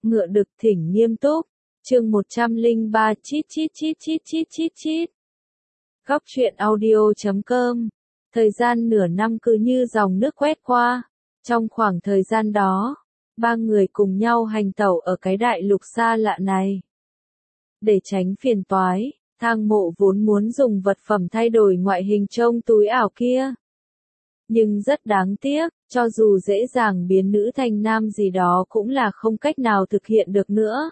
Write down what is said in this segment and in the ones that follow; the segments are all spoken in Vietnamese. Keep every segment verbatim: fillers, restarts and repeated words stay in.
Ngựa đực thỉnh nghiêm túc, chương một trăm lẻ ba chít chít chít chít chít chít chít. Góc truyện audio chấm com. Thời gian nửa năm cứ như dòng nước quét qua. Trong khoảng thời gian đó, ba người cùng nhau hành tẩu ở cái đại lục xa lạ này. Để tránh phiền toái, Thang Mộ vốn muốn dùng vật phẩm thay đổi ngoại hình trông túi ảo kia. Nhưng rất đáng tiếc, cho dù dễ dàng biến nữ thành nam gì đó cũng là không cách nào thực hiện được nữa.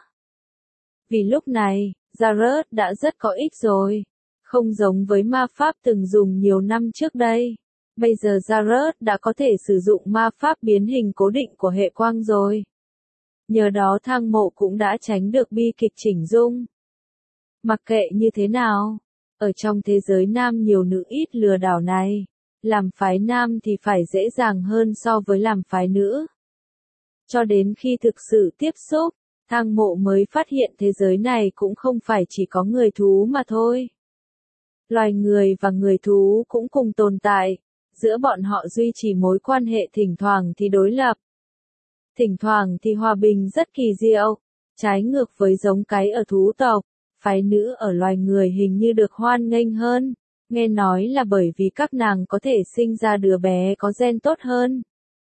Vì lúc này, Jared đã rất có ích rồi. Không giống với ma pháp từng dùng nhiều năm trước đây. Bây giờ Jared đã có thể sử dụng ma pháp biến hình cố định của hệ quang rồi. Nhờ đó Thang Mộ cũng đã tránh được bi kịch chỉnh dung. Mặc kệ như thế nào, ở trong thế giới nam nhiều nữ ít lừa đảo này, làm phái nam thì phải dễ dàng hơn so với làm phái nữ. Cho đến khi thực sự tiếp xúc, Thang Mộ mới phát hiện thế giới này cũng không phải chỉ có người thú mà thôi. Loài người và người thú cũng cùng tồn tại, giữa bọn họ duy trì mối quan hệ thỉnh thoảng thì đối lập. Thỉnh thoảng thì hòa bình rất kỳ diệu, trái ngược với giống cái ở thú tộc, phái nữ ở loài người hình như được hoan nghênh hơn, nghe nói là bởi vì các nàng có thể sinh ra đứa bé có gen tốt hơn.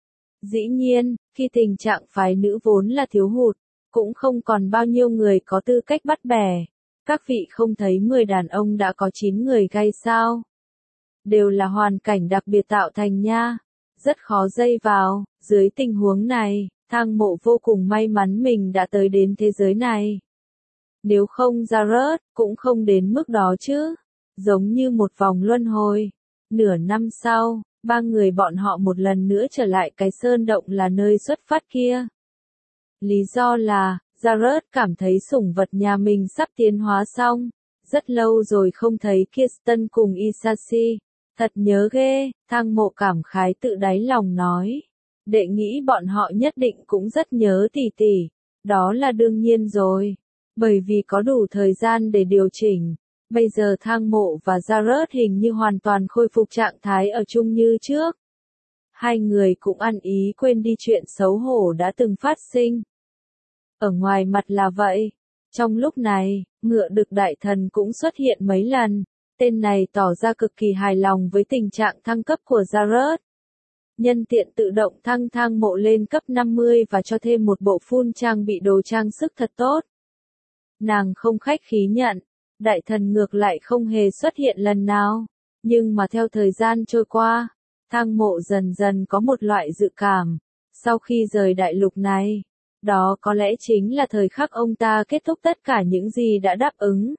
Dĩ nhiên, khi tình trạng phái nữ vốn là thiếu hụt, cũng không còn bao nhiêu người có tư cách bắt bẻ. Các vị không thấy mười đàn ông đã có chín người gay sao? Đều là hoàn cảnh đặc biệt tạo thành nha, rất khó dây vào. Dưới tình huống này, Thang Mộ vô cùng may mắn mình đã tới đến thế giới này. Nếu không Jared, cũng không đến mức đó chứ. Giống như một vòng luân hồi. Nửa năm sau, ba người bọn họ một lần nữa trở lại cái sơn động là nơi xuất phát kia. Lý do là, Jared cảm thấy sủng vật nhà mình sắp tiến hóa xong. Rất lâu rồi không thấy Kirsten cùng Isashi. Thật nhớ ghê, Thang Mộ cảm khái tự đáy lòng nói. Đệ nghĩ bọn họ nhất định cũng rất nhớ tỷ tỷ. Đó là đương nhiên rồi. Bởi vì có đủ thời gian để điều chỉnh. Bây giờ Thang Mộ và Jared hình như hoàn toàn khôi phục trạng thái ở chung như trước. Hai người cũng ăn ý quên đi chuyện xấu hổ đã từng phát sinh. Ở ngoài mặt là vậy. Trong lúc này, ngựa đực đại thần cũng xuất hiện mấy lần. Tên này tỏ ra cực kỳ hài lòng với tình trạng thăng cấp của Jared. Nhân tiện tự động thăng Thang Mộ lên cấp năm mươi và cho thêm một bộ full trang bị đồ trang sức thật tốt. Nàng không khách khí nhận. Đại thần ngược lại không hề xuất hiện lần nào. Nhưng mà theo thời gian trôi qua, Thang Mộ dần dần có một loại dự cảm. Sau khi rời đại lục này, đó có lẽ chính là thời khắc ông ta kết thúc tất cả những gì đã đáp ứng.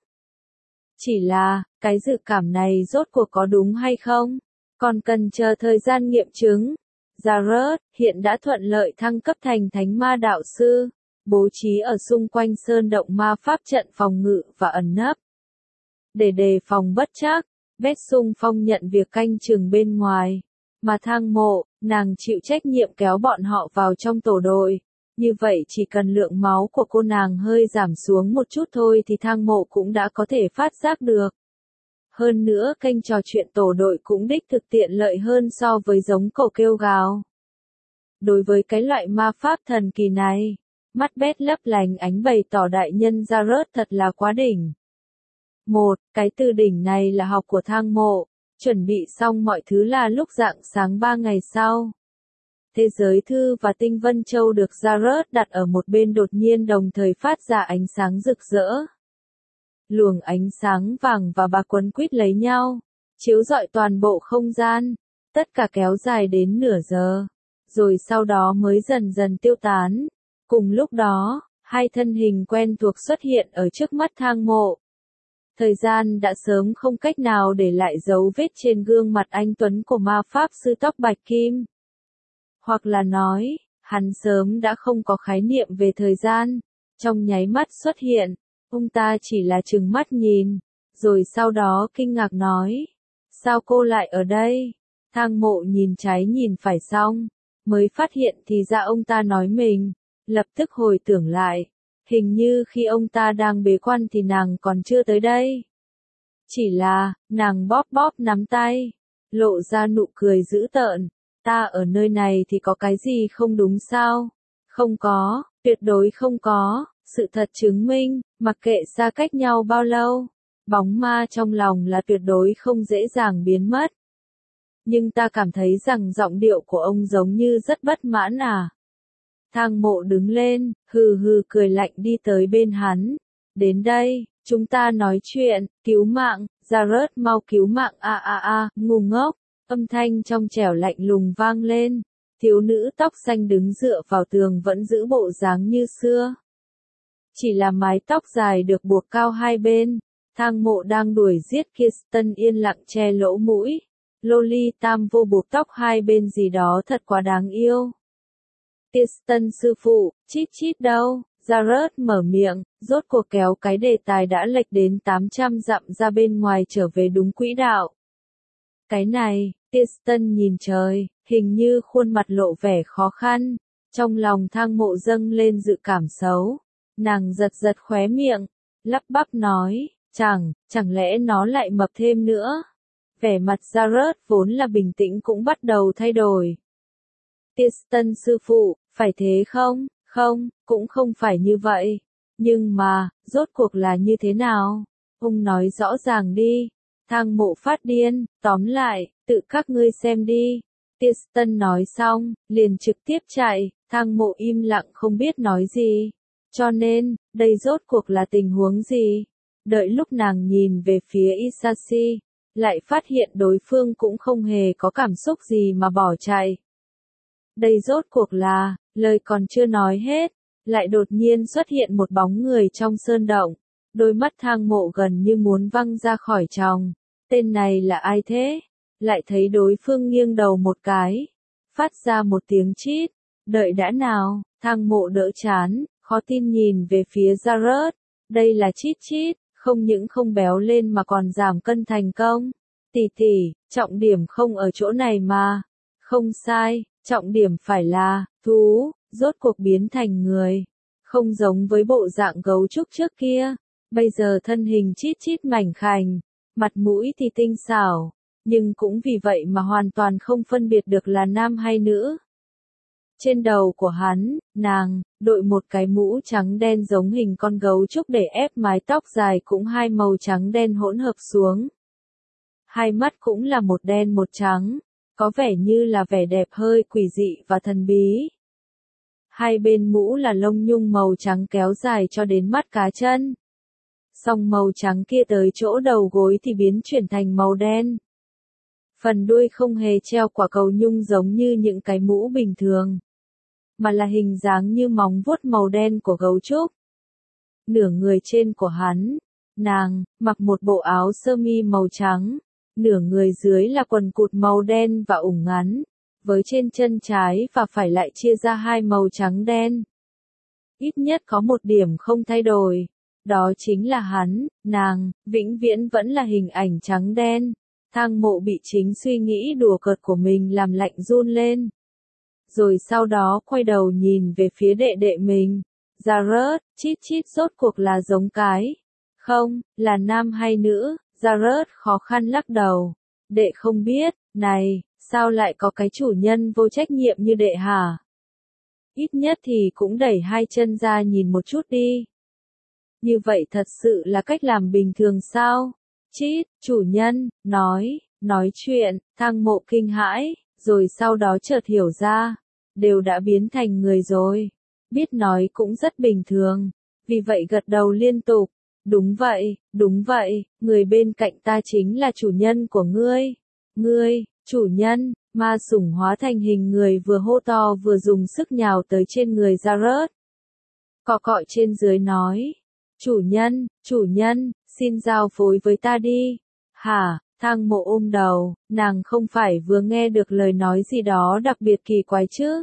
Chỉ là, cái dự cảm này rốt cuộc có đúng hay không? Còn cần chờ thời gian nghiệm chứng. Jared hiện đã thuận lợi thăng cấp thành thánh ma đạo sư, bố trí ở xung quanh sơn động ma pháp trận phòng ngự và ẩn nấp. Để đề phòng bất trắc, Vết Xung Phong nhận việc canh chừng bên ngoài, mà Thang Mộ, nàng chịu trách nhiệm kéo bọn họ vào trong tổ đội. Như vậy chỉ cần lượng máu của cô nàng hơi giảm xuống một chút thôi thì Thang Mộ cũng đã có thể phát giác được. Hơn nữa kênh trò chuyện tổ đội cũng đích thực tiện lợi hơn so với giống cẩu kêu gào. Đối với cái loại ma pháp thần kỳ này, mắt Bét lấp lánh ánh bày tỏ đại nhân Jared thật là quá đỉnh. Một, cái từ đỉnh này là học của Thang Mộ, chuẩn bị xong mọi thứ là lúc rạng sáng ba ngày sau. Thế giới thư và tinh vân châu được Jared đặt ở một bên đột nhiên đồng thời phát ra ánh sáng rực rỡ. Luồng ánh sáng vàng và bạc quấn quýt lấy nhau, chiếu rọi toàn bộ không gian, tất cả kéo dài đến nửa giờ, rồi sau đó mới dần dần tiêu tán. Cùng lúc đó, hai thân hình quen thuộc xuất hiện ở trước mắt Thang Mộ. Thời gian đã sớm không cách nào để lại dấu vết trên gương mặt anh tuấn của ma pháp sư tóc bạch kim. Hoặc là nói, hắn sớm đã không có khái niệm về thời gian. Trong nháy mắt xuất hiện, ông ta chỉ là trừng mắt nhìn, rồi sau đó kinh ngạc nói. Sao cô lại ở đây? Thang Mộ nhìn trái nhìn phải xong, mới phát hiện thì ra ông ta nói mình, lập tức hồi tưởng lại. Hình như khi ông ta đang bế quan thì nàng còn chưa tới đây. Chỉ là, nàng bóp bóp nắm tay, lộ ra nụ cười dữ tợn. Ta ở nơi này thì có cái gì không đúng sao? Không có, Tuyệt đối không có, sự thật chứng minh, mặc kệ xa cách nhau bao lâu, bóng ma trong lòng là tuyệt đối không dễ dàng biến mất. Nhưng ta cảm thấy rằng giọng điệu của ông giống như rất bất mãn à. Thang Mộ đứng lên, hừ hừ cười lạnh đi tới bên hắn. Đến đây, chúng ta nói chuyện, cứu mạng, Jared mau cứu mạng a a a, ngu ngốc. Âm thanh trong trẻo lạnh lùng vang lên. Thiếu nữ tóc xanh đứng dựa vào tường vẫn giữ bộ dáng như xưa. Chỉ là mái tóc dài được buộc cao hai bên. Thang Mộ đang đuổi giết Kirsten yên lặng che lỗ mũi. Loli tam vô buộc tóc hai bên gì đó thật quá đáng yêu. Kirsten sư phụ, chít chít đâu? Jared mở miệng, rốt cuộc kéo cái đề tài đã lệch đến tám trăm dặm ra bên ngoài trở về đúng quỹ đạo. Cái này, Kirsten nhìn trời, hình như khuôn mặt lộ vẻ khó khăn. Trong lòng Thang Mộ dâng lên dự cảm xấu. Nàng giật giật khóe miệng, lắp bắp nói, chẳng, chẳng lẽ nó lại mập thêm nữa? Vẻ mặt Jared vốn là bình tĩnh cũng bắt đầu thay đổi. Kirsten sư phụ, phải thế không? Không, cũng không phải như vậy. Nhưng mà, rốt cuộc là như thế nào? Ông nói rõ ràng đi. Thang Mộ phát điên, tóm lại, tự các ngươi xem đi. Kirsten nói xong, liền trực tiếp chạy, Thang Mộ im lặng không biết nói gì. Cho nên, đây rốt cuộc là tình huống gì? Đợi lúc nàng nhìn về phía Isashi, lại phát hiện đối phương cũng không hề có cảm xúc gì mà bỏ chạy. Đây rốt cuộc là, lời còn chưa nói hết, lại đột nhiên xuất hiện một bóng người trong sơn động. Đôi mắt Thang Mộ gần như muốn văng ra khỏi tròng. Tên này là ai thế? Lại thấy đối phương nghiêng đầu một cái, phát ra một tiếng chít. Đợi đã nào, Thang Mộ đỡ chán, khó tin nhìn về phía Jared. Đây là chít chít, không những không béo lên mà còn giảm cân thành công. Tỷ tỷ, trọng điểm không ở chỗ này mà. Không sai, trọng điểm phải là, thú, rốt cuộc biến thành người. Không giống với bộ dạng gấu trúc trước kia. Bây giờ thân hình chít chít mảnh khảnh, mặt mũi thì tinh xảo, nhưng cũng vì vậy mà hoàn toàn không phân biệt được là nam hay nữ. Trên đầu của hắn, nàng, đội một cái mũ trắng đen giống hình con gấu trúc để ép mái tóc dài cũng hai màu trắng đen hỗn hợp xuống. Hai mắt cũng là một đen một trắng, có vẻ như là vẻ đẹp hơi quỷ dị và thần bí. Hai bên mũ là lông nhung màu trắng kéo dài cho đến mắt cá chân. Song màu trắng kia tới chỗ đầu gối thì biến chuyển thành màu đen. Phần đuôi không hề treo quả cầu nhung giống như những cái mũ bình thường, mà là hình dáng như móng vuốt màu đen của gấu trúc. Nửa người trên của hắn, nàng, mặc một bộ áo sơ mi màu trắng, nửa người dưới là quần cụt màu đen và ủng ngắn, với trên chân trái và phải lại chia ra hai màu trắng đen. Ít nhất có một điểm không thay đổi, đó chính là hắn, nàng, vĩnh viễn vẫn là hình ảnh trắng đen. Thang Mộ bị chính suy nghĩ đùa cợt của mình làm lạnh run lên. Rồi sau đó quay đầu nhìn về phía đệ đệ mình. Jared, chít chít rốt cuộc là giống cái. Không, là nam hay nữ? Jared khó khăn lắc đầu. Đệ không biết, này, sao lại có cái chủ nhân vô trách nhiệm như đệ hả? Ít nhất thì cũng đẩy hai chân ra nhìn một chút đi. Như vậy thật sự là cách làm bình thường sao? Chít, chủ nhân, nói, nói chuyện, Thang Mộ kinh hãi, rồi sau đó chợt hiểu ra, đều đã biến thành người rồi. Biết nói cũng rất bình thường, vì vậy gật đầu liên tục. Đúng vậy, đúng vậy, người bên cạnh ta chính là chủ nhân của ngươi. Ngươi, chủ nhân, ma sủng hóa thành hình người vừa hô to vừa dùng sức nhào tới trên người Jared. Cọ cọ trên dưới nói, chủ nhân, chủ nhân, xin giao phối với ta đi. Hả, Thang Mộ ôm đầu, nàng không phải vừa nghe được lời nói gì đó đặc biệt kỳ quái chứ?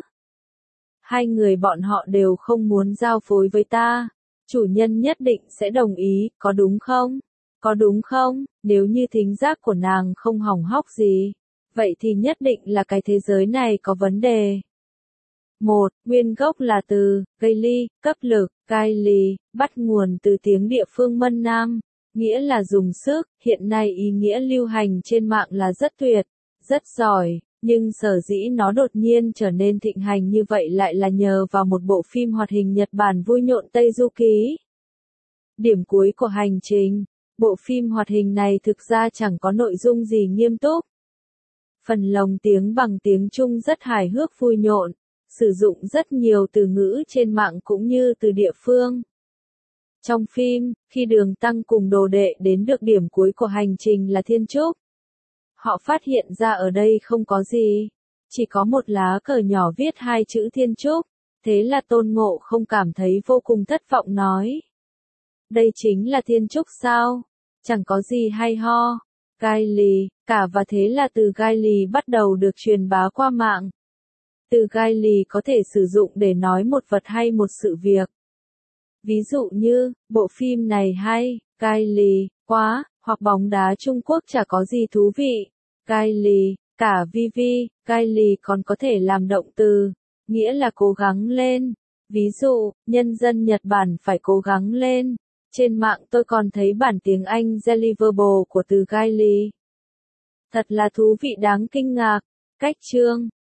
Hai người bọn họ đều không muốn giao phối với ta. Chủ nhân nhất định sẽ đồng ý, có đúng không? Có đúng không? Nếu như thính giác của nàng không hỏng hóc gì, vậy thì nhất định là cái thế giới này có vấn đề. một. Nguyên gốc là từ Gaily, cấp lực, Gaily, bắt nguồn từ tiếng địa phương Mân Nam, nghĩa là dùng sức, hiện nay ý nghĩa lưu hành trên mạng là rất tuyệt, rất giỏi, Nhưng sở dĩ nó đột nhiên trở nên thịnh hành như vậy lại là nhờ vào một bộ phim hoạt hình Nhật Bản vui nhộn Tây Du Ký. Điểm cuối của hành trình, bộ phim hoạt hình này thực ra chẳng có nội dung gì nghiêm túc. Phần lồng tiếng bằng tiếng Trung rất hài hước vui nhộn, sử dụng rất nhiều từ ngữ trên mạng cũng như từ địa phương. Trong phim, khi Đường Tăng cùng đồ đệ đến được điểm cuối của hành trình là Thiên Trúc, họ phát hiện ra ở đây không có gì, chỉ có một lá cờ nhỏ viết hai chữ Thiên Trúc, thế là Tôn Ngộ không cảm thấy vô cùng thất vọng nói. Đây chính là Thiên Trúc sao? Chẳng có gì hay ho. Gai lì, cả và thế là từ gai lì bắt đầu được truyền bá qua mạng. Từ gai lì có thể sử dụng để nói một vật hay một sự việc. Ví dụ như, bộ phim này hay, gai lì, quá, hoặc bóng đá Trung Quốc chả có gì thú vị. Gai lì, cả vi vi, gai lì còn có thể làm động từ, nghĩa là cố gắng lên. Ví dụ, nhân dân Nhật Bản phải cố gắng lên. Trên mạng tôi còn thấy bản tiếng Anh Deliverable của từ gai lì. Thật là thú vị đáng kinh ngạc. Cách chương